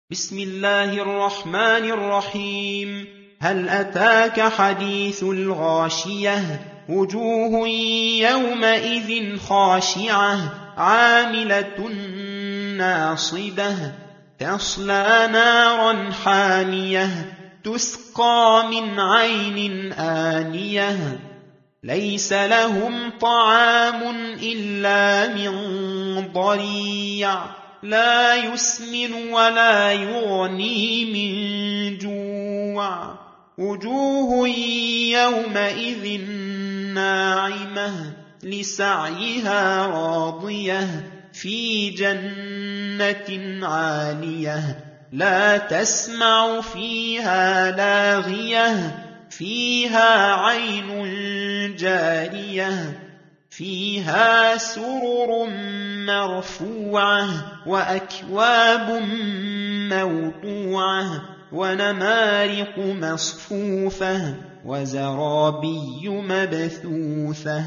بسم الله الرحمن الرحيم. هل أتاك حديث الغاشية؟ وجوه يومئذ خاشعة عاملة ناصبة تصلى نارا حامية تسقى من عين آنية ليس لهم طعام إلا من ضريع لا يسمن ولا يغني من جوع وجوه يومئذ ناعمة لسعيها راضية في جنة عالية لا تسمع فيها لاغية فيها عين جارية فيها سرر مرفوعة وأكواب موضوعة ونمارق مصفوفة وزرابي مبثوثة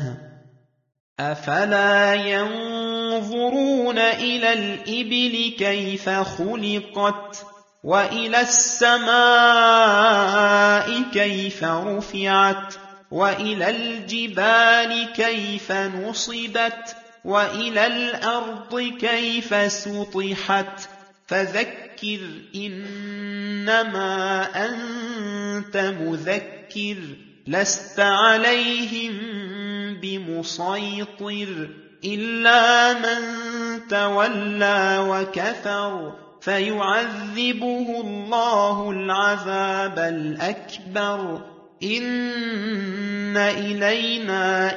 أفلا ينظرون إلى الإبل كيف خلقت وإلى السماء كيف رفعت وإلى الجبال كيف نصبت وإلى الأرض كيف سطحت فذكر إنما أنت مذكر لست عليهم بمسيطر إلا من تولى وكفر فيعذبه الله العذاب الأكبر إن إلينا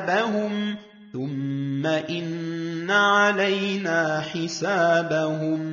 إيابهم ثم إن علينا حسابهم